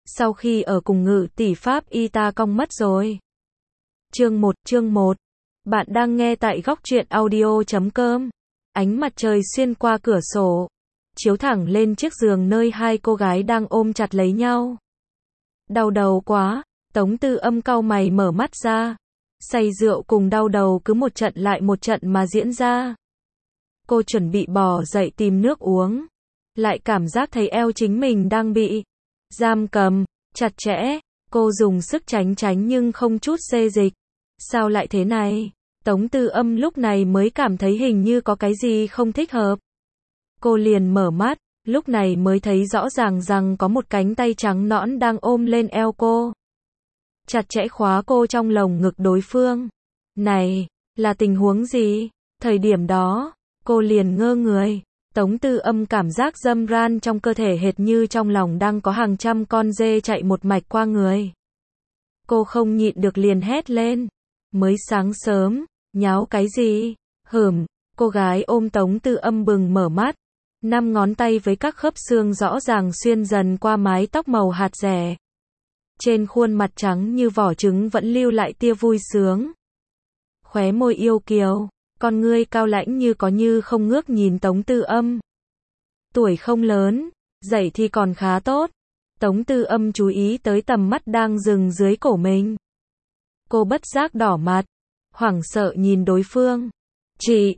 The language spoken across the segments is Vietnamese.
Sau khi ở cùng Ngự tỷ Pháp y ta cong mất rồi. Chương 1. Bạn đang nghe tại góc truyện audio.com. Ánh mặt trời xuyên qua cửa sổ, chiếu thẳng lên chiếc giường nơi hai cô gái đang ôm chặt lấy nhau. Đau đầu quá, Tống Tư Âm cau mày mở mắt ra. Say rượu cùng đau đầu cứ một trận lại một trận mà diễn ra. Cô chuẩn bị bò dậy tìm nước uống, lại cảm giác thấy eo chính mình đang bị giam cầm, chặt chẽ. Cô dùng sức tránh nhưng không chút xê dịch. Sao lại thế này? Tống Tư Âm lúc này mới cảm thấy hình như có cái gì không thích hợp. Cô liền mở mắt, lúc này mới thấy rõ ràng rằng có một cánh tay trắng nõn đang ôm lên eo cô, chặt chẽ khóa cô trong lồng ngực đối phương. Này, là tình huống gì? Thời điểm đó, cô liền ngơ người. Tống Tư Âm cảm giác dâm ran trong cơ thể hệt như trong lòng đang có hàng trăm con dê chạy một mạch qua người. Cô không nhịn được liền hét lên. Mới sáng sớm, nháo cái gì? Cô gái ôm Tống Tư Âm bừng mở mắt. 5 ngón tay với các khớp xương rõ ràng xuyên dần qua mái tóc màu hạt rẻ. Trên khuôn mặt trắng như vỏ trứng vẫn lưu lại tia vui sướng. Khóe môi yêu kiều, con ngươi cao lãnh như có như không ngước nhìn Tống Tư Âm. Tuổi không lớn, dậy thì còn khá tốt. Tống Tư Âm chú ý tới tầm mắt đang dừng dưới cổ mình. Cô bất giác đỏ mặt, hoảng sợ nhìn đối phương. Chị,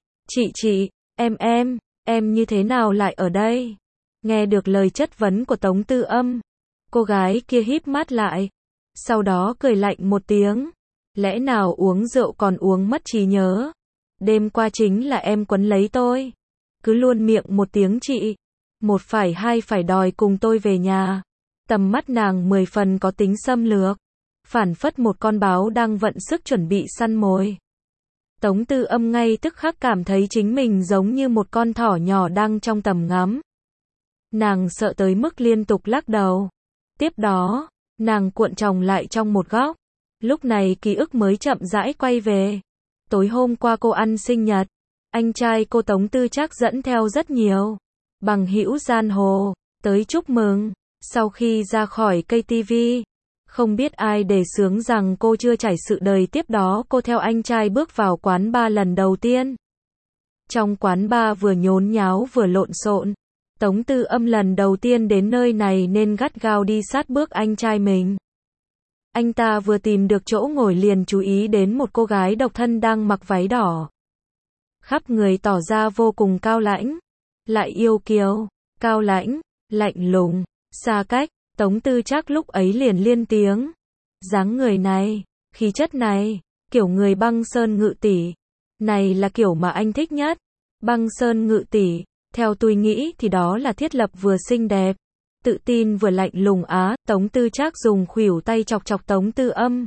em như thế nào lại ở đây? Nghe được lời chất vấn của Tống Tư Âm, cô gái kia híp mắt lại, sau đó cười lạnh một tiếng. Lẽ nào uống rượu còn uống mất trí nhớ? Đêm qua chính là em quấn lấy tôi, cứ luôn miệng một tiếng chị, một phải hai phải đòi cùng tôi về nhà. Tầm mắt nàng 10 phần có tính xâm lược, phản phất một con báo đang vận sức chuẩn bị săn mồi. Tống Tư Âm ngay tức khắc cảm thấy chính mình giống như một con thỏ nhỏ đang trong tầm ngắm. Nàng sợ tới mức liên tục lắc đầu. Tiếp đó, nàng cuộn tròn lại trong một góc. Lúc này ký ức mới chậm rãi quay về. Tối hôm qua cô ăn sinh nhật, anh trai cô Tống Tư Trác dẫn theo rất nhiều bằng hữu giang hồ tới chúc mừng. Sau khi ra khỏi cây tivi, không biết ai đề xướng rằng cô chưa trải sự đời tiếp đó cô theo anh trai bước vào quán bar lần đầu tiên. Trong quán bar vừa nhốn nháo vừa lộn xộn. Tống Tư Âm lần đầu tiên đến nơi này nên gắt gao đi sát bước anh trai mình. Anh ta vừa tìm được chỗ ngồi liền chú ý đến một cô gái độc thân đang mặc váy đỏ. Khắp người tỏ ra vô cùng cao lãnh, lại yêu kiều, cao lãnh, lạnh lùng, xa cách. Tống Tư Trác lúc ấy liền liên tiếng. Dáng người này, khí chất này, kiểu người Băng Sơn Ngự tỷ. Này là kiểu mà anh thích nhất. Băng Sơn Ngự tỷ, theo tôi nghĩ thì đó là thiết lập vừa xinh đẹp, tự tin vừa lạnh lùng á. Tống Tư Trác dùng khuỷu tay chọc chọc Tống Tư Âm.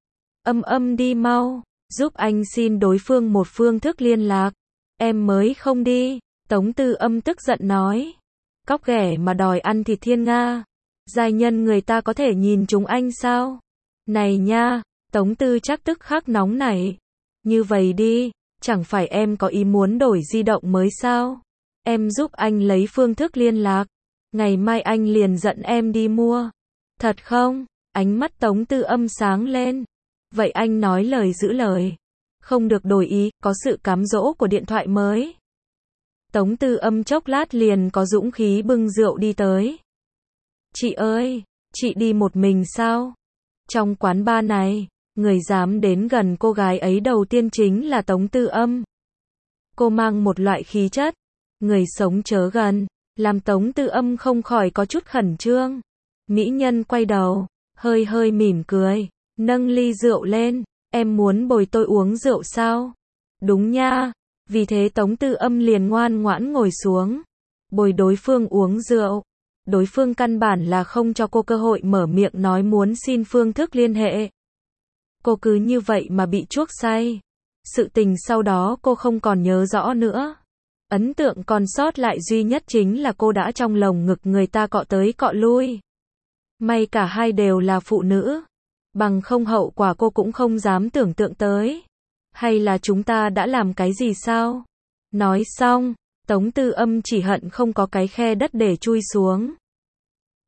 Âm đi mau, giúp anh xin đối phương một phương thức liên lạc. Em mới không đi. Tống Tư Âm tức giận nói. Cóc ghẻ mà đòi ăn thịt thiên nga. Giai nhân người ta có thể nhìn chúng anh sao? Này nha, Tống Tư Trác tức khắc nóng nảy. Như vậy đi, chẳng phải em có ý muốn đổi di động mới sao? Em giúp anh lấy phương thức liên lạc. Ngày mai anh liền dẫn em đi mua. Thật không? Ánh mắt Tống Tư Âm sáng lên. Vậy anh nói lời giữ lời. Không được đổi ý, có sự cám dỗ của điện thoại mới. Tống Tư Âm chốc lát liền có dũng khí bưng rượu đi tới. Chị ơi, chị đi một mình sao? Trong quán bar này, người dám đến gần cô gái ấy đầu tiên chính là Tống Tư Âm. Cô mang một loại khí chất, người sống chớ gần, làm Tống Tư Âm không khỏi có chút khẩn trương. Mỹ nhân quay đầu, hơi mỉm cười, nâng ly rượu lên. Em muốn bồi tôi uống rượu sao? Đúng nha. Vì thế Tống Tư Âm liền ngoan ngoãn ngồi xuống, bồi đối phương uống rượu. Đối phương căn bản là không cho cô cơ hội mở miệng nói muốn xin phương thức liên hệ. Cô cứ như vậy mà bị chuốc say. Sự tình sau đó cô không còn nhớ rõ nữa. Ấn tượng còn sót lại duy nhất chính là cô đã trong lồng ngực người ta cọ tới cọ lui. May cả hai đều là phụ nữ. Bằng không hậu quả cô cũng không dám tưởng tượng tới. Hay là chúng ta đã làm cái gì sao? Nói xong, Tống Tư Âm chỉ hận không có cái khe đất để chui xuống.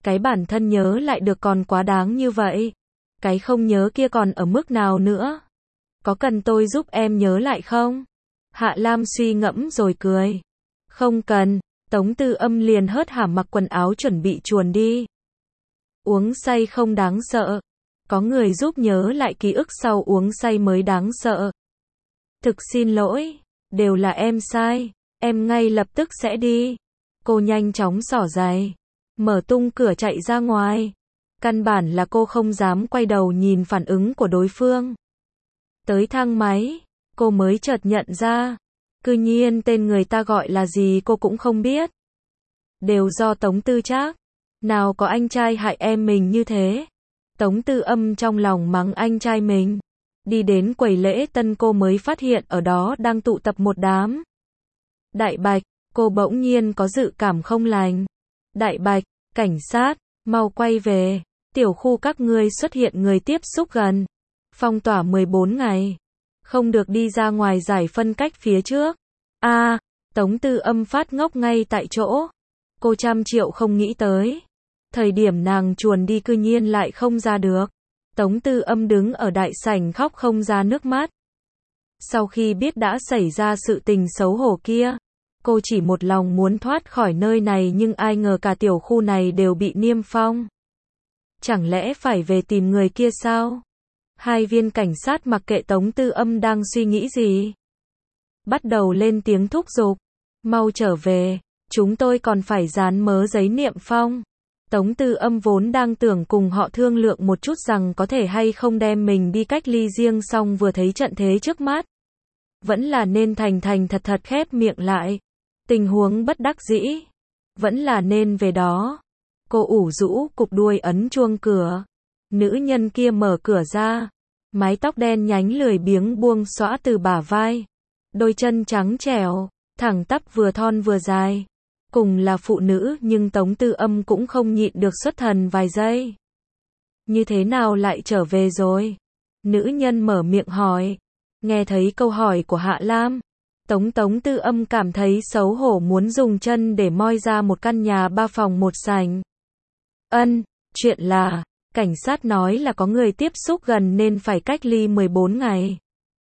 Cái bản thân nhớ lại được còn quá đáng như vậy. Cái không nhớ kia còn ở mức nào nữa? Có cần tôi giúp em nhớ lại không? Hạ Lam suy ngẫm rồi cười. Không cần. Tống Tư Âm liền hớt hả mặc quần áo chuẩn bị chuồn đi. Uống say không đáng sợ. Có người giúp nhớ lại ký ức sau uống say mới đáng sợ. Thực xin lỗi. Đều là em sai. Em ngay lập tức sẽ đi. Cô nhanh chóng xỏ giày. Mở tung cửa chạy ra ngoài. Căn bản là cô không dám quay đầu nhìn phản ứng của đối phương. Tới thang máy, cô mới chợt nhận ra. Cư nhiên tên người ta gọi là gì cô cũng không biết. Đều do Tống Tư Trác. Nào có anh trai hại em mình như thế. Tống Tư Âm trong lòng mắng anh trai mình. Đi đến quầy lễ tân cô mới phát hiện ở đó đang tụ tập một đám. Đại Bạch, cô bỗng nhiên có dự cảm không lành. Đại Bạch, cảnh sát, mau quay về. Tiểu khu các ngươi xuất hiện người tiếp xúc gần. Phong tỏa 14 ngày. Không được đi ra ngoài giải phân cách phía trước. Tống Tư Âm phát ngốc ngay tại chỗ. Cô trăm triệu không nghĩ tới. Thời điểm nàng chuồn đi cư nhiên lại không ra được. Tống Tư Âm đứng ở đại sảnh khóc không ra nước mắt. Sau khi biết đã xảy ra sự tình xấu hổ kia, cô chỉ một lòng muốn thoát khỏi nơi này nhưng ai ngờ cả tiểu khu này đều bị niêm phong. Chẳng lẽ phải về tìm người kia sao? Hai viên cảnh sát mặc kệ Tống Tư Âm đang suy nghĩ gì. Bắt đầu lên tiếng thúc giục. Mau trở về, chúng tôi còn phải dán mớ giấy niêm phong. Tống Tư Âm vốn đang tưởng cùng họ thương lượng một chút rằng có thể hay không đem mình đi cách ly riêng xong vừa thấy trận thế trước mắt. Vẫn là nên thành thật thật khép miệng lại. Tình huống bất đắc dĩ. Vẫn là nên về đó. Cô ủ rũ cục đuôi ấn chuông cửa. Nữ nhân kia mở cửa ra. Mái tóc đen nhánh lười biếng buông xõa từ bả vai. Đôi chân trắng trẻo, thẳng tắp vừa thon vừa dài. Cùng là phụ nữ nhưng Tống Tư Âm cũng không nhịn được xuất thần vài giây. Như thế nào lại trở về rồi? Nữ nhân mở miệng hỏi. Nghe thấy câu hỏi của Hạ Lam. Tống Tư Âm cảm thấy xấu hổ muốn dùng chân để moi ra một căn nhà 3 phòng 1 sảnh. Chuyện là, cảnh sát nói là có người tiếp xúc gần nên phải cách ly 14 ngày.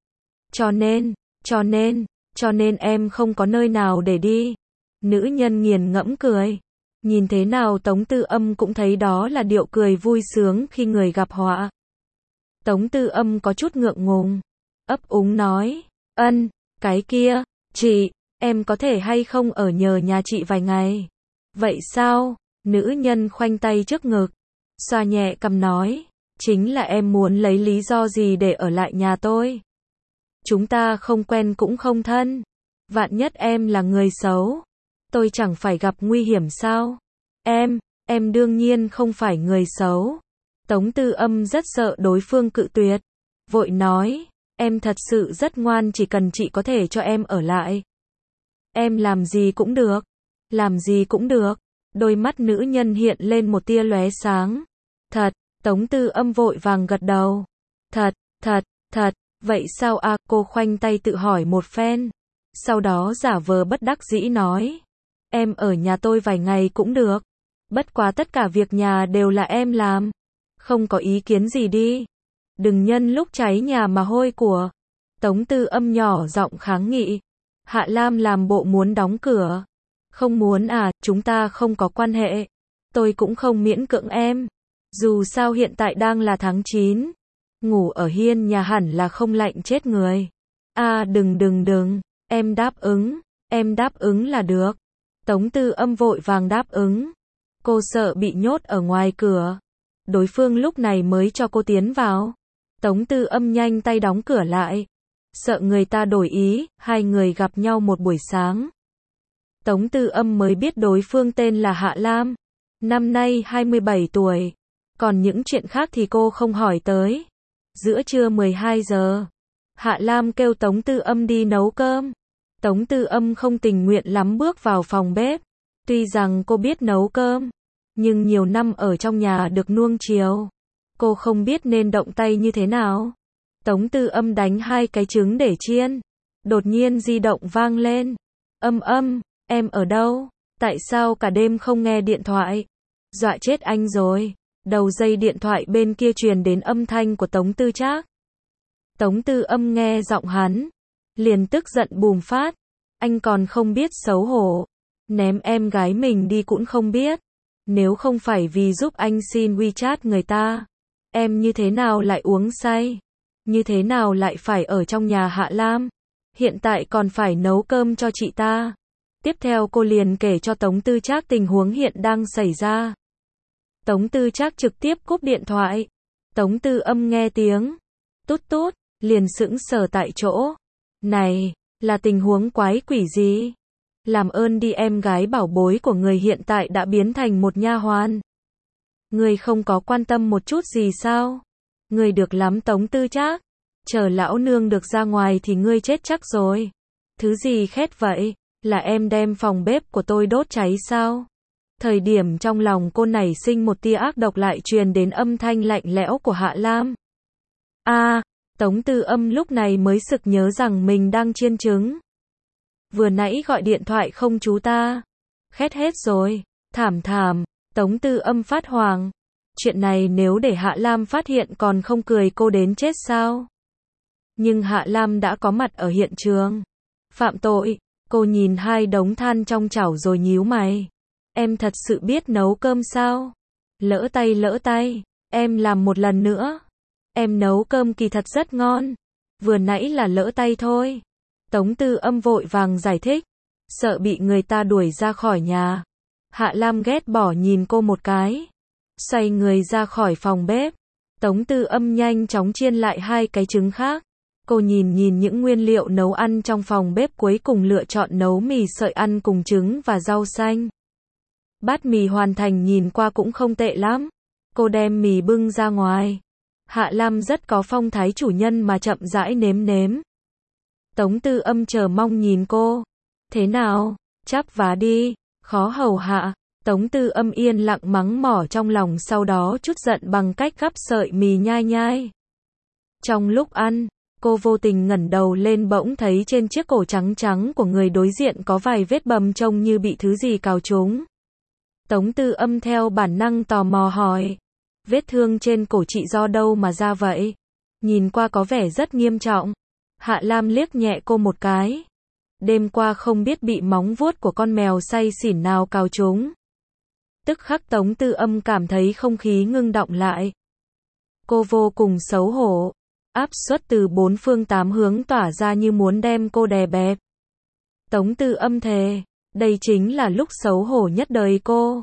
Cho nên em không có nơi nào để đi. Nữ nhân nghiền ngẫm cười. Nhìn thế nào Tống Tư Âm cũng thấy đó là điệu cười vui sướng khi người gặp họa. Tống Tư Âm có chút ngượng ngùng. Ấp úng nói. Cái kia, chị, em có thể hay không ở nhờ nhà chị vài ngày? Vậy sao? Nữ nhân khoanh tay trước ngực. Xoa nhẹ cằm nói. Chính là em muốn lấy lý do gì để ở lại nhà tôi? Chúng ta không quen cũng không thân. Vạn nhất em là người xấu. Tôi chẳng phải gặp nguy hiểm sao? Em đương nhiên không phải người xấu. Tống Tư Âm rất sợ đối phương cự tuyệt. Vội nói. Em thật sự rất ngoan chỉ cần chị có thể cho em ở lại. Em làm gì cũng được. Làm gì cũng được. Đôi mắt nữ nhân hiện lên một tia lóe sáng. Thật, Tống Tư Âm vội vàng gật đầu. Thật, vậy sao cô khoanh tay tự hỏi một phen. Sau đó giả vờ bất đắc dĩ nói. Em ở nhà tôi vài ngày cũng được. Bất quá tất cả việc nhà đều là em làm. Không có ý kiến gì đi. Đừng nhân lúc cháy nhà mà hôi của. Tống Tư Âm nhỏ giọng kháng nghị. Hạ Lam làm bộ muốn đóng cửa. Không muốn chúng ta không có quan hệ. Tôi cũng không miễn cưỡng em. Dù sao hiện tại đang là tháng 9. Ngủ ở hiên nhà hẳn là không lạnh chết người. Đừng. Em đáp ứng là được. Tống Tư Âm vội vàng đáp ứng. Cô sợ bị nhốt ở ngoài cửa. Đối phương lúc này mới cho cô tiến vào. Tống Tư Âm nhanh tay đóng cửa lại. Sợ người ta đổi ý, hai người gặp nhau một buổi sáng. Tống Tư Âm mới biết đối phương tên là Hạ Lam. Năm nay 27 tuổi. Còn những chuyện khác thì cô không hỏi tới. Giữa trưa 12 giờ. Hạ Lam kêu Tống Tư Âm đi nấu cơm. Tống Tư Âm không tình nguyện lắm bước vào phòng bếp. Tuy rằng cô biết nấu cơm. Nhưng nhiều năm ở trong nhà được nuông chiều. Cô không biết nên động tay như thế nào. Tống Tư Âm đánh 2 cái trứng để chiên. Đột nhiên di động vang lên. Em ở đâu? Tại sao cả đêm không nghe điện thoại? Dọa chết anh rồi. Đầu dây điện thoại bên kia truyền đến âm thanh của Tống Tư Trác. Tống Tư Âm nghe giọng hắn, liền tức giận bùng phát. Anh còn không biết xấu hổ. Ném em gái mình đi cũng không biết. Nếu không phải vì giúp anh xin WeChat người ta, em như thế nào lại uống say? Như thế nào lại phải ở trong nhà Hạ Lam? Hiện tại còn phải nấu cơm cho chị ta. Tiếp theo cô liền kể cho Tống Tư Trác tình huống hiện đang xảy ra. Tống Tư Trác trực tiếp cúp điện thoại. Tống Tư Âm nghe tiếng tút tút, liền sững sờ tại chỗ. Này, là tình huống quái quỷ gì? Làm ơn đi, em gái bảo bối của người hiện tại đã biến thành một nha hoàn. Người không có quan tâm một chút gì sao? Người được lắm Tống Tư Trác. Chờ lão nương được ra ngoài thì ngươi chết chắc rồi. Thứ gì khét vậy? Là em đem phòng bếp của tôi đốt cháy sao? Thời điểm trong lòng cô nảy sinh một tia ác độc lại truyền đến âm thanh lạnh lẽo của Hạ Lam. Tống Tư Âm lúc này mới sực nhớ rằng mình đang chiên trứng. Vừa nãy gọi điện thoại không chú ta. Khét hết rồi. Thảm thảm. Tống Tư Âm phát hoảng. Chuyện này nếu để Hạ Lam phát hiện còn không cười cô đến chết sao? Nhưng Hạ Lam đã có mặt ở hiện trường. Phạm tội. Cô nhìn hai đống than trong chảo rồi nhíu mày. Em thật sự biết nấu cơm sao? Lỡ tay. Em làm một lần nữa. Em nấu cơm kỳ thật rất ngon. Vừa nãy là lỡ tay thôi. Tống Tư Âm vội vàng giải thích. Sợ bị người ta đuổi ra khỏi nhà. Hạ Lam ghét bỏ nhìn cô một cái. Xoay người ra khỏi phòng bếp. Tống Tư Âm nhanh chóng chiên lại hai cái trứng khác. Cô nhìn những nguyên liệu nấu ăn trong phòng bếp, cuối cùng lựa chọn nấu mì sợi ăn cùng trứng và rau xanh. Bát mì hoàn thành nhìn qua cũng không tệ lắm. Cô đem mì bưng ra ngoài. Hạ Lam rất có phong thái chủ nhân mà chậm rãi nếm. Tống Tư Âm chờ mong nhìn cô. Thế nào? Chắp vá đi. Khó hầu hạ. Tống Tư Âm yên lặng mắng mỏ trong lòng, sau đó chút giận bằng cách gắp sợi mì nhai. Trong lúc ăn, cô vô tình ngẩng đầu lên, bỗng thấy trên chiếc cổ trắng của người đối diện có vài vết bầm trông như bị thứ gì cào trúng. Tống Tư Âm theo bản năng tò mò hỏi. Vết thương trên cổ chị do đâu mà ra vậy? Nhìn qua có vẻ rất nghiêm trọng. Hạ Lam liếc nhẹ cô một cái. Đêm qua không biết bị móng vuốt của con mèo say xỉn nào cào trúng. Tức khắc Tống Tư Âm cảm thấy không khí ngưng đọng lại. Cô vô cùng xấu hổ. Áp suất từ bốn phương tám hướng tỏa ra như muốn đem cô đè bẹp. Tống Tư Âm thề, đây chính là lúc xấu hổ nhất đời cô.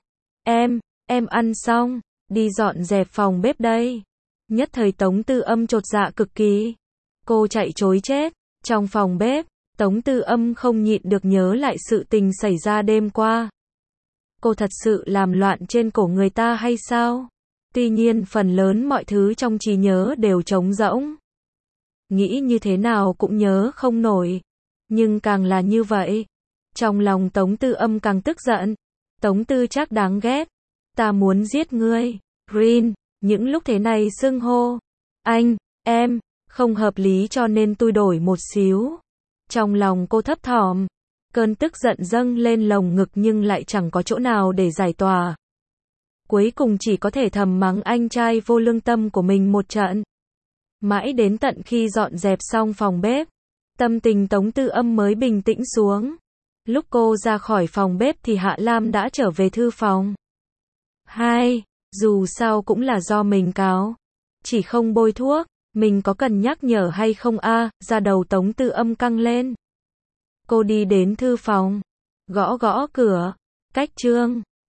Em ăn xong, đi dọn dẹp phòng bếp đây. Nhất thời Tống Tư Âm chột dạ cực kỳ. Cô chạy trối chết. Trong phòng bếp, Tống Tư Âm không nhịn được nhớ lại sự tình xảy ra đêm qua. Cô thật sự làm loạn trên cổ người ta hay sao? Tuy nhiên phần lớn mọi thứ trong trí nhớ đều trống rỗng. Nghĩ như thế nào cũng nhớ không nổi. Nhưng càng là như vậy, trong lòng Tống Tư Âm càng tức giận. Tống Tư Trác đáng ghét. Ta muốn giết ngươi. Green, những lúc thế này xưng hô anh, em, không hợp lý cho nên tôi đổi một xíu. Trong lòng cô thấp thỏm. Cơn tức giận dâng lên lồng ngực nhưng lại chẳng có chỗ nào để giải tỏa. Cuối cùng chỉ có thể thầm mắng anh trai vô lương tâm của mình một trận. Mãi đến tận khi dọn dẹp xong phòng bếp, tâm tình Tống Tư Âm mới bình tĩnh xuống. Lúc cô ra khỏi phòng bếp thì Hạ Lam đã trở về thư phòng. Dù sao cũng là do mình cáo. Chỉ không bôi thuốc, mình có cần nhắc nhở hay không da đầu Tống Tư Âm căng lên. Cô đi đến thư phòng, gõ cửa. Cách Trương,